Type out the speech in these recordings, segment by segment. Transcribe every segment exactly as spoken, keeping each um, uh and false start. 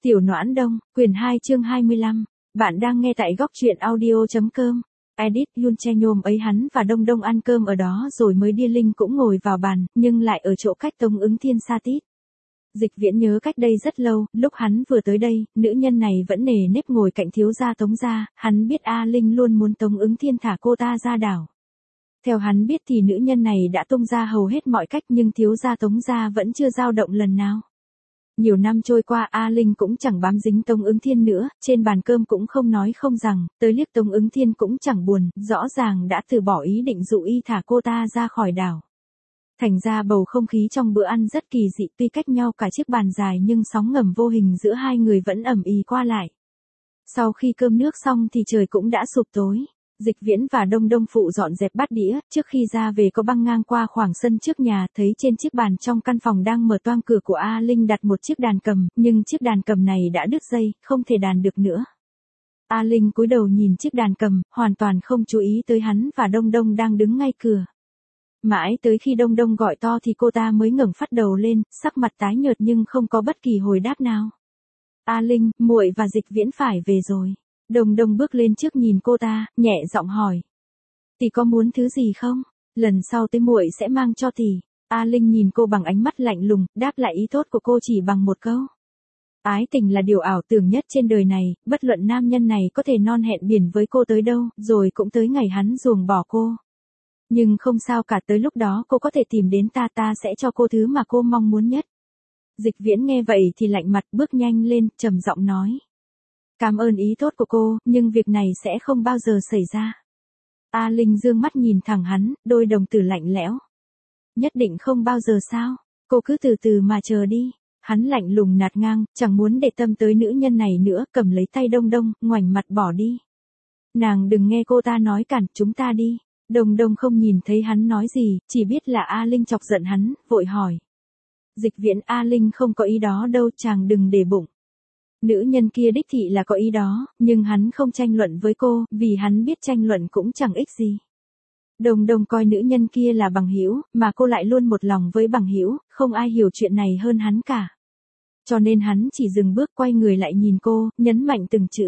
Tiểu Noãn Đông, quyển hai chương hai mươi lăm. Bạn đang nghe tại góc truyện audio.com. Edit Yun Che nhôm ấy hắn và Đông Đông ăn cơm ở đó rồi mới Đia Linh cũng ngồi vào bàn, nhưng lại ở chỗ cách Tống Ứng Thiên xa tít. Dịch Viễn nhớ cách đây rất lâu, lúc hắn vừa tới đây, nữ nhân này vẫn nề nếp ngồi cạnh thiếu gia Tống gia, hắn biết A Linh luôn muốn Tống Ứng Thiên thả cô ta ra đảo. Theo hắn biết thì nữ nhân này đã tung ra hầu hết mọi cách nhưng thiếu gia Tống gia vẫn chưa dao động lần nào. Nhiều năm trôi qua A Linh cũng chẳng bám dính Tống Ứng Thiên nữa, trên bàn cơm cũng không nói không rằng, tới liếc Tống Ứng Thiên cũng chẳng buồn, rõ ràng đã từ bỏ ý định dụ y thả cô ta ra khỏi đảo. Thành ra bầu không khí trong bữa ăn rất kỳ dị, tuy cách nhau cả chiếc bàn dài nhưng sóng ngầm vô hình giữa hai người vẫn ầm ĩ qua lại. Sau khi cơm nước xong thì trời cũng đã sụp tối. Dịch Viễn và Đông Đông phụ dọn dẹp bát đĩa, trước khi ra về có băng ngang qua khoảng sân trước nhà, thấy trên chiếc bàn trong căn phòng đang mở toang cửa của A Linh đặt một chiếc đàn cầm, nhưng chiếc đàn cầm này đã đứt dây, không thể đàn được nữa. A Linh cúi đầu nhìn chiếc đàn cầm, hoàn toàn không chú ý tới hắn và Đông Đông đang đứng ngay cửa. Mãi tới khi Đông Đông gọi to thì cô ta mới ngẩng phát đầu lên, sắc mặt tái nhợt nhưng không có bất kỳ hồi đáp nào. A Linh, muội và Dịch Viễn phải về rồi. Đông Đông bước lên trước nhìn cô ta, nhẹ giọng hỏi. Tỷ có muốn thứ gì không? Lần sau tới muội sẽ mang cho tỷ. A Linh nhìn cô bằng ánh mắt lạnh lùng, đáp lại ý tốt của cô chỉ bằng một câu. Ái tình là điều ảo tưởng nhất trên đời này, bất luận nam nhân này có thể non hẹn biển với cô tới đâu, rồi cũng tới ngày hắn ruồng bỏ cô. Nhưng không sao cả, tới lúc đó cô có thể tìm đến ta, ta sẽ cho cô thứ mà cô mong muốn nhất. Dịch Viễn nghe vậy thì lạnh mặt, bước nhanh lên, trầm giọng nói. Cảm ơn ý tốt của cô, nhưng việc này sẽ không bao giờ xảy ra. A Linh dương mắt nhìn thẳng hắn, đôi đồng tử lạnh lẽo. Nhất định không bao giờ sao? Cô cứ từ từ mà chờ đi. Hắn lạnh lùng nạt ngang, chẳng muốn để tâm tới nữ nhân này nữa, cầm lấy tay Đông Đông, ngoảnh mặt bỏ đi. Nàng đừng nghe cô ta nói cản, chúng ta đi. Đông Đông không nhìn thấy hắn nói gì, chỉ biết là A Linh chọc giận hắn, vội hỏi. Dịch Viễn, A Linh không có ý đó đâu, chàng đừng để bụng. Nữ nhân kia đích thị là có ý đó, nhưng hắn không tranh luận với cô, vì hắn biết tranh luận cũng chẳng ích gì. Đông Đông coi nữ nhân kia là bằng hữu, mà cô lại luôn một lòng với bằng hữu, không ai hiểu chuyện này hơn hắn cả. Cho nên hắn chỉ dừng bước, quay người lại nhìn cô, nhấn mạnh từng chữ.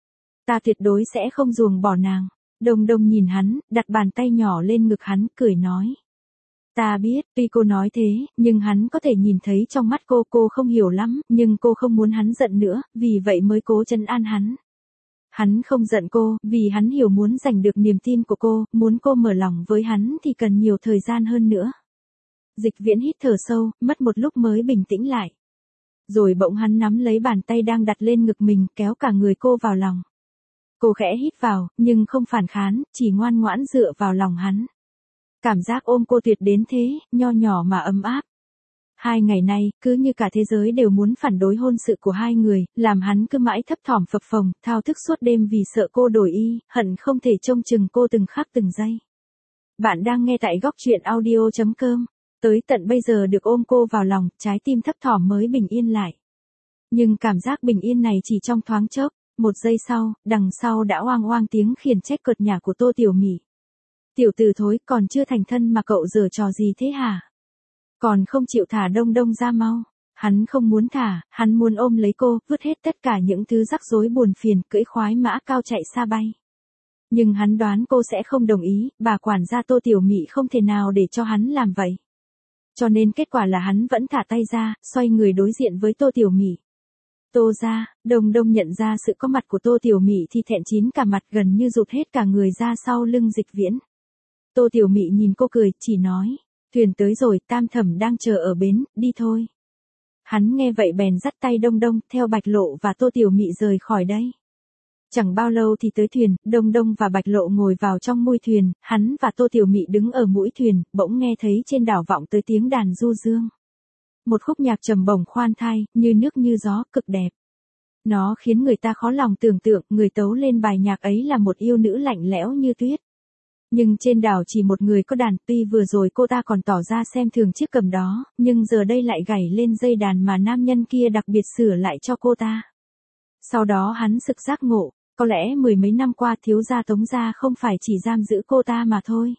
Ta tuyệt đối sẽ không ruồng bỏ nàng. Đông Đông nhìn hắn, đặt bàn tay nhỏ lên ngực hắn, cười nói. Ta biết, tuy cô nói thế, nhưng hắn có thể nhìn thấy trong mắt cô, cô không hiểu lắm, nhưng cô không muốn hắn giận nữa, vì vậy mới cố trấn an hắn. Hắn không giận cô, vì hắn hiểu muốn giành được niềm tin của cô, muốn cô mở lòng với hắn thì cần nhiều thời gian hơn nữa. Dịch Viễn hít thở sâu, mất một lúc mới bình tĩnh lại. Rồi bỗng hắn nắm lấy bàn tay đang đặt lên ngực mình, kéo cả người cô vào lòng. Cô khẽ hít vào, nhưng không phản kháng, chỉ ngoan ngoãn dựa vào lòng hắn. Cảm giác ôm cô tuyệt đến thế, nho nhỏ mà ấm áp. Hai ngày nay, cứ như cả thế giới đều muốn phản đối hôn sự của hai người, làm hắn cứ mãi thấp thỏm phập phồng, thao thức suốt đêm vì sợ cô đổi y, hận không thể trông chừng cô từng khắc từng giây. Bạn đang nghe tại góc truyện audio.com. Tới tận bây giờ được ôm cô vào lòng, trái tim thấp thỏm mới bình yên lại. Nhưng cảm giác bình yên này chỉ trong thoáng chốc, một giây sau, đằng sau đã oang oang tiếng khiển trách cợt nhả của Tô Tiểu Mị. Tiểu tử thối, còn chưa thành thân mà cậu giở trò gì thế hả? Còn không chịu thả Đông Đông ra mau. Hắn không muốn thả, hắn muốn ôm lấy cô, vứt hết tất cả những thứ rắc rối buồn phiền, cưỡi khoái mã cao chạy xa bay. Nhưng hắn đoán cô sẽ không đồng ý, bà quản gia Tô Tiểu Mị không thể nào để cho hắn làm vậy. Cho nên kết quả là hắn vẫn thả tay ra, xoay người đối diện với Tô Tiểu Mị. Tô ra, Đông Đông nhận ra sự có mặt của Tô Tiểu Mị thì thẹn chín cả mặt, gần như rụt hết cả người ra sau lưng Dịch Viễn. Tô Tiểu Mị nhìn cô cười, chỉ nói, thuyền tới rồi, Tam Thẩm đang chờ ở bến, đi thôi. Hắn nghe vậy bèn dắt tay Đông Đông, theo Bạch Lộ và Tô Tiểu Mị rời khỏi đây. Chẳng bao lâu thì tới thuyền, Đông Đông và Bạch Lộ ngồi vào trong mui thuyền, hắn và Tô Tiểu Mị đứng ở mũi thuyền, bỗng nghe thấy trên đảo vọng tới tiếng đàn du dương. Một khúc nhạc trầm bổng khoan thai, như nước như gió, cực đẹp. Nó khiến người ta khó lòng tưởng tượng, người tấu lên bài nhạc ấy là một yêu nữ lạnh lẽo như tuyết. Nhưng trên đảo chỉ một người có đàn, tuy vừa rồi cô ta còn tỏ ra xem thường chiếc cầm đó, nhưng giờ đây lại gảy lên dây đàn mà nam nhân kia đặc biệt sửa lại cho cô ta. Sau đó hắn sực giác ngộ, có lẽ mười mấy năm qua thiếu gia Tống gia không phải chỉ giam giữ cô ta mà thôi.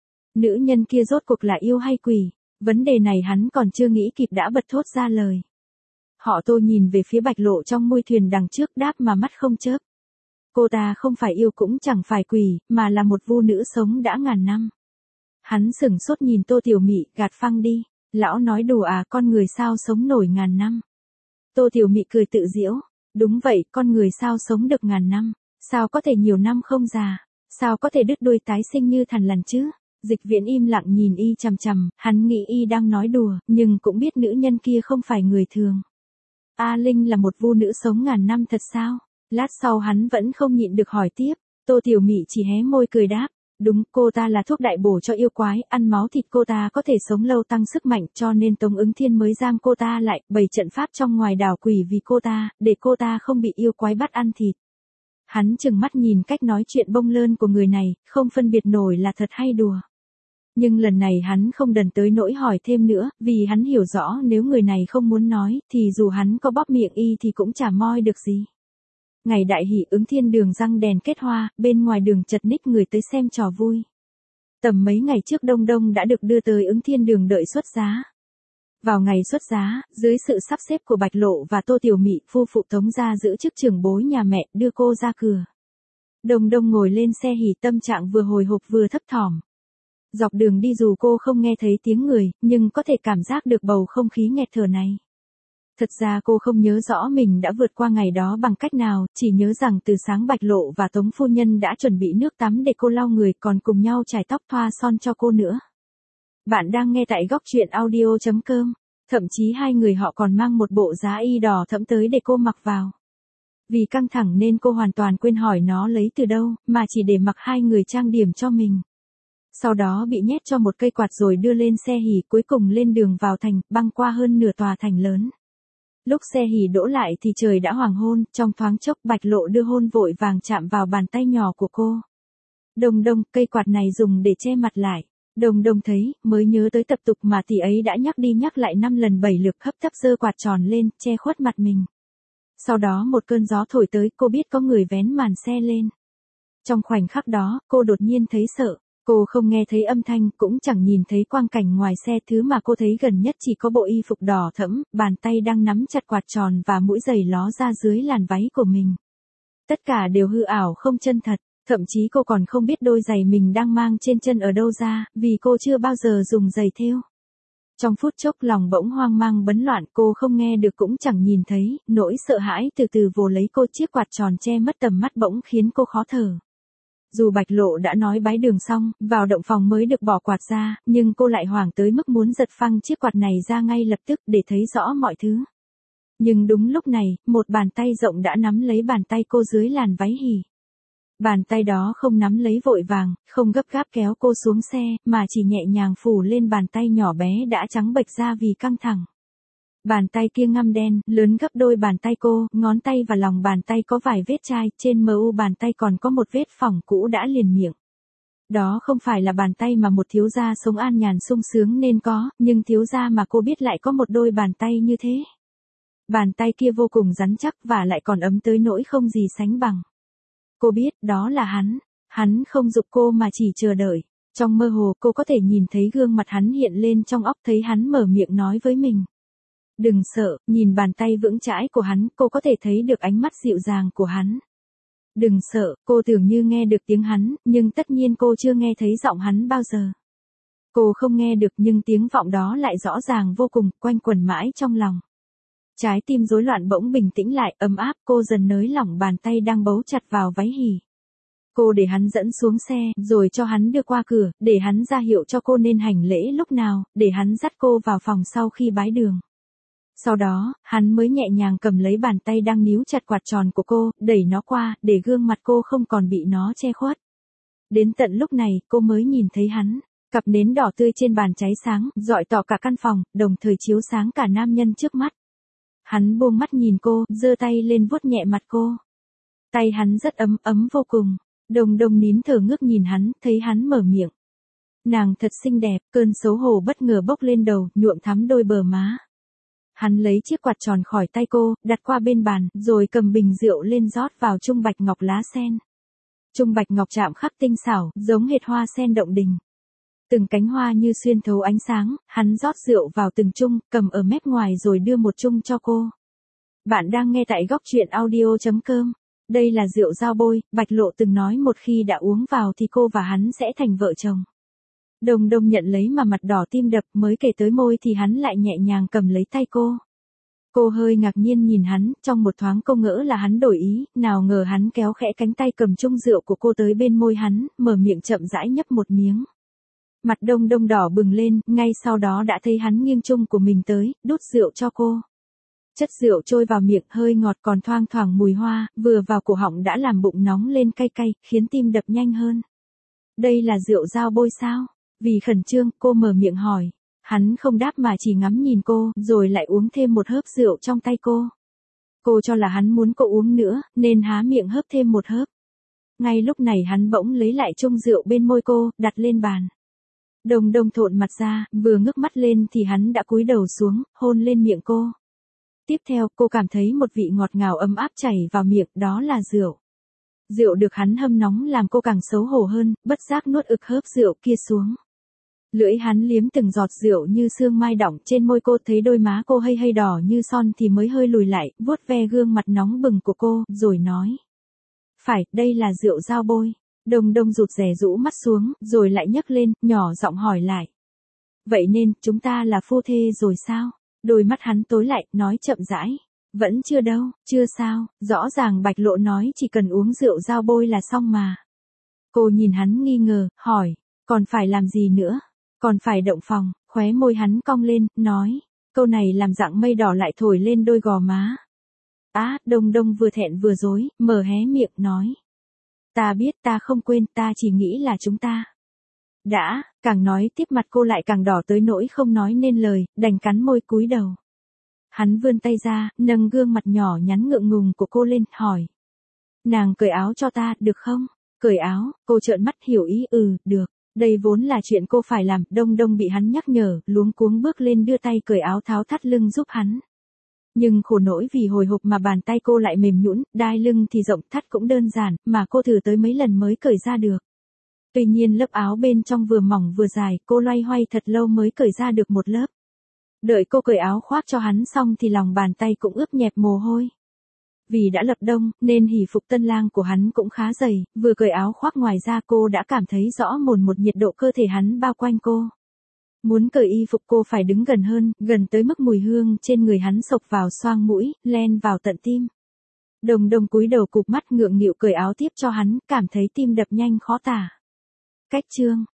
Nữ nhân kia rốt cuộc là yêu hay quỷ, vấn đề này hắn còn chưa nghĩ kịp đã bật thốt ra lời. Họ Tô nhìn về phía Bạch Lộ trong mui thuyền đằng trước đáp mà mắt không chớp. Cô ta không phải yêu cũng chẳng phải quỷ, mà là một vu nữ sống đã ngàn năm. Hắn sửng sốt nhìn Tô Tiểu Mị, gạt phăng đi. Lão nói đùa à, con người sao sống nổi ngàn năm. Tô Tiểu Mị cười tự giễu. Đúng vậy, con người sao sống được ngàn năm. Sao có thể nhiều năm không già. Sao có thể đứt đuôi tái sinh như thằn lằn chứ. Dịch Viễn im lặng nhìn y chằm chằm, hắn nghĩ y đang nói đùa, nhưng cũng biết nữ nhân kia không phải người thường. A Linh là một vu nữ sống ngàn năm thật sao? Lát sau hắn vẫn không nhịn được hỏi tiếp. Tô Tiểu Mị chỉ hé môi cười đáp. Đúng, cô ta là thuốc đại bổ cho yêu quái, ăn máu thịt cô ta có thể sống lâu tăng sức mạnh, cho nên Tống Ứng Thiên mới giam cô ta lại, bày trận pháp trong ngoài đảo quỷ vì cô ta, để cô ta không bị yêu quái bắt ăn thịt. Hắn chừng mắt nhìn cách nói chuyện bông lơn của người này, không phân biệt nổi là thật hay đùa. Nhưng lần này hắn không đần tới nỗi hỏi thêm nữa, vì hắn hiểu rõ nếu người này không muốn nói, thì dù hắn có bóp miệng y thì cũng chả moi được gì. Ngày đại hỷ Ứng Thiên đường răng đèn kết hoa, bên ngoài đường chật ních người tới xem trò vui. Tầm mấy ngày trước Đông Đông đã được đưa tới Ứng Thiên đường đợi xuất giá. Vào ngày xuất giá, dưới sự sắp xếp của Bạch Lộ và Tô Tiểu Mị, phu phụ Tống gia giữ chức trưởng bối nhà mẹ, đưa cô ra cửa. Đông Đông ngồi lên xe hỉ, tâm trạng vừa hồi hộp vừa thấp thỏm. Dọc đường đi dù cô không nghe thấy tiếng người, nhưng có thể cảm giác được bầu không khí nghẹt thở này. Thật ra cô không nhớ rõ mình đã vượt qua ngày đó bằng cách nào, chỉ nhớ rằng từ sáng Bạch Lộ và Tống phu nhân đã chuẩn bị nước tắm để cô lau người, còn cùng nhau chải tóc thoa son cho cô nữa. Bạn đang nghe tại góc truyện audio chấm com, thậm chí hai người họ còn mang một bộ giá y đỏ thẫm tới để cô mặc vào. Vì căng thẳng nên cô hoàn toàn quên hỏi nó lấy từ đâu, mà chỉ để mặc hai người trang điểm cho mình. Sau đó bị nhét cho một cây quạt rồi đưa lên xe hỉ, cuối cùng lên đường vào thành, băng qua hơn nửa tòa thành lớn. Lúc xe hỉ đỗ lại thì trời đã hoàng hôn, trong thoáng chốc Bạch Lộ đưa hôn vội vàng chạm vào bàn tay nhỏ của cô. Đồng Đồng, cây quạt này dùng để che mặt lại. Đồng Đồng thấy, mới nhớ tới tập tục mà tỷ ấy đã nhắc đi nhắc lại năm lần bảy lượt, hấp tấp giơ quạt tròn lên, che khuất mặt mình. Sau đó một cơn gió thổi tới, cô biết có người vén màn xe lên. Trong khoảnh khắc đó, cô đột nhiên thấy sợ. Cô không nghe thấy âm thanh, cũng chẳng nhìn thấy quang cảnh ngoài xe, thứ mà cô thấy gần nhất chỉ có bộ y phục đỏ thẫm, bàn tay đang nắm chặt quạt tròn và mũi giày ló ra dưới làn váy của mình. Tất cả đều hư ảo không chân thật, thậm chí cô còn không biết đôi giày mình đang mang trên chân ở đâu ra, vì cô chưa bao giờ dùng giày thêu. Trong phút chốc lòng bỗng hoang mang bấn loạn, cô không nghe được cũng chẳng nhìn thấy, nỗi sợ hãi từ từ vồ lấy cô, chiếc quạt tròn che mất tầm mắt bỗng khiến cô khó thở. Dù Bạch Lộ đã nói bái đường xong, vào động phòng mới được bỏ quạt ra, nhưng cô lại hoảng tới mức muốn giật phăng chiếc quạt này ra ngay lập tức để thấy rõ mọi thứ. Nhưng đúng lúc này, một bàn tay rộng đã nắm lấy bàn tay cô dưới làn váy hỉ. Bàn tay đó không nắm lấy vội vàng, không gấp gáp kéo cô xuống xe, mà chỉ nhẹ nhàng phủ lên bàn tay nhỏ bé đã trắng bệch ra vì căng thẳng. Bàn tay kia ngăm đen, lớn gấp đôi bàn tay cô, ngón tay và lòng bàn tay có vài vết chai, trên mờ u bàn tay còn có một vết phỏng cũ đã liền miệng. Đó không phải là bàn tay mà một thiếu gia sống an nhàn sung sướng nên có, nhưng thiếu gia mà cô biết lại có một đôi bàn tay như thế. Bàn tay kia vô cùng rắn chắc và lại còn ấm tới nỗi không gì sánh bằng. Cô biết đó là hắn, hắn không giục cô mà chỉ chờ đợi. Trong mơ hồ cô có thể nhìn thấy gương mặt hắn hiện lên trong óc, thấy hắn mở miệng nói với mình. Đừng sợ, nhìn bàn tay vững chãi của hắn, cô có thể thấy được ánh mắt dịu dàng của hắn. Đừng sợ, cô tưởng như nghe được tiếng hắn, nhưng tất nhiên cô chưa nghe thấy giọng hắn bao giờ. Cô không nghe được nhưng tiếng vọng đó lại rõ ràng vô cùng, quanh quẩn mãi trong lòng. Trái tim rối loạn bỗng bình tĩnh lại, ấm áp, cô dần nới lỏng bàn tay đang bấu chặt vào váy hỉ. Cô để hắn dẫn xuống xe, rồi cho hắn đưa qua cửa, để hắn ra hiệu cho cô nên hành lễ lúc nào, để hắn dắt cô vào phòng sau khi bái đường. Sau đó, hắn mới nhẹ nhàng cầm lấy bàn tay đang níu chặt quạt tròn của cô, đẩy nó qua, để gương mặt cô không còn bị nó che khuất. Đến tận lúc này, cô mới nhìn thấy hắn. Cặp nến đỏ tươi trên bàn cháy sáng, rọi tỏ cả căn phòng, đồng thời chiếu sáng cả nam nhân trước mắt. Hắn buông mắt nhìn cô, giơ tay lên vuốt nhẹ mặt cô. Tay hắn rất ấm, ấm vô cùng. Đồng Đồng nín thở ngước nhìn hắn, thấy hắn mở miệng. Nàng thật xinh đẹp, cơn xấu hổ bất ngờ bốc lên đầu, nhuộm thắm đôi bờ má. Hắn lấy chiếc quạt tròn khỏi tay cô, đặt qua bên bàn, rồi cầm bình rượu lên rót vào chung bạch ngọc lá sen. Chung bạch ngọc chạm khắc tinh xảo, giống hệt hoa sen động đình. Từng cánh hoa như xuyên thấu ánh sáng, hắn rót rượu vào từng chung, cầm ở mép ngoài rồi đưa một chung cho cô. Bạn đang nghe tại góc truyện audio chấm com. Đây là rượu dao bôi, Bạch Lộ từng nói một khi đã uống vào thì cô và hắn sẽ thành vợ chồng. Đông Đông nhận lấy mà mặt đỏ tim đập, mới kể tới môi thì hắn lại nhẹ nhàng cầm lấy tay cô. Cô hơi ngạc nhiên nhìn hắn, trong một thoáng cô ngỡ là hắn đổi ý, nào ngờ hắn kéo khẽ cánh tay cầm chung rượu của cô tới bên môi hắn, mở miệng chậm rãi nhấp một miếng. Mặt Đông Đông đỏ bừng lên, ngay sau đó đã thấy hắn nghiêng chung của mình tới, đút rượu cho cô. Chất rượu trôi vào miệng hơi ngọt còn thoang thoảng mùi hoa, vừa vào cổ họng đã làm bụng nóng lên cay cay, khiến tim đập nhanh hơn. Đây là rượu dao bôi sao? Vì khẩn trương, cô mở miệng hỏi. Hắn không đáp mà chỉ ngắm nhìn cô, rồi lại uống thêm một hớp rượu trong tay cô. Cô cho là hắn muốn cô uống nữa, nên há miệng hớp thêm một hớp. Ngay lúc này hắn bỗng lấy lại chung rượu bên môi cô, đặt lên bàn. Đông Đông thộn mặt ra, vừa ngước mắt lên thì hắn đã cúi đầu xuống, hôn lên miệng cô. Tiếp theo, cô cảm thấy một vị ngọt ngào ấm áp chảy vào miệng, đó là rượu. Rượu được hắn hâm nóng làm cô càng xấu hổ hơn, bất giác nuốt ực hớp rượu kia xuống. Lưỡi hắn liếm từng giọt rượu như sương mai đọng trên môi cô, thấy đôi má cô hay hay đỏ như son thì mới hơi lùi lại, vuốt ve gương mặt nóng bừng của cô, rồi nói. Phải, đây là rượu dao bôi. Đông Đông rụt rè rũ mắt xuống, rồi lại nhấc lên, nhỏ giọng hỏi lại. Vậy nên, chúng ta là phu thê rồi sao? Đôi mắt hắn tối lại, nói chậm rãi. Vẫn chưa đâu, chưa sao, rõ ràng Bạch Lộ nói chỉ cần uống rượu dao bôi là xong mà. Cô nhìn hắn nghi ngờ, hỏi, còn phải làm gì nữa? Còn phải động phòng, khóe môi hắn cong lên, nói. Câu này làm dạng mây đỏ lại thổi lên đôi gò má. Á, Đông Đông vừa thẹn vừa dối, mở hé miệng, nói. Ta biết, ta không quên, ta chỉ nghĩ là chúng ta. Đã, càng nói tiếp mặt cô lại càng đỏ tới nỗi không nói nên lời, đành cắn môi cúi đầu. Hắn vươn tay ra, nâng gương mặt nhỏ nhắn ngượng ngùng của cô lên, hỏi. Nàng cởi áo cho ta, được không? Cởi áo, cô trợn mắt hiểu ý, ừ, được. Đây vốn là chuyện cô phải làm, Đông Đông bị hắn nhắc nhở, luống cuống bước lên đưa tay cởi áo tháo thắt lưng giúp hắn. Nhưng khổ nỗi vì hồi hộp mà bàn tay cô lại mềm nhũn, đai lưng thì rộng, thắt cũng đơn giản, mà cô thử tới mấy lần mới cởi ra được. Tuy nhiên lớp áo bên trong vừa mỏng vừa dài, cô loay hoay thật lâu mới cởi ra được một lớp. Đợi cô cởi áo khoác cho hắn xong thì lòng bàn tay cũng ướt nhẹp mồ hôi. Vì đã lập đông, nên hỉ phục tân lang của hắn cũng khá dày, vừa cởi áo khoác ngoài ra cô đã cảm thấy rõ mồn một nhiệt độ cơ thể hắn bao quanh cô. Muốn cởi y phục cô phải đứng gần hơn, gần tới mức mùi hương trên người hắn xộc vào xoang mũi, len vào tận tim. Đông Đông cúi đầu cụp mắt ngượng nghịu cởi áo tiếp cho hắn, cảm thấy tim đập nhanh khó tả. Cách chương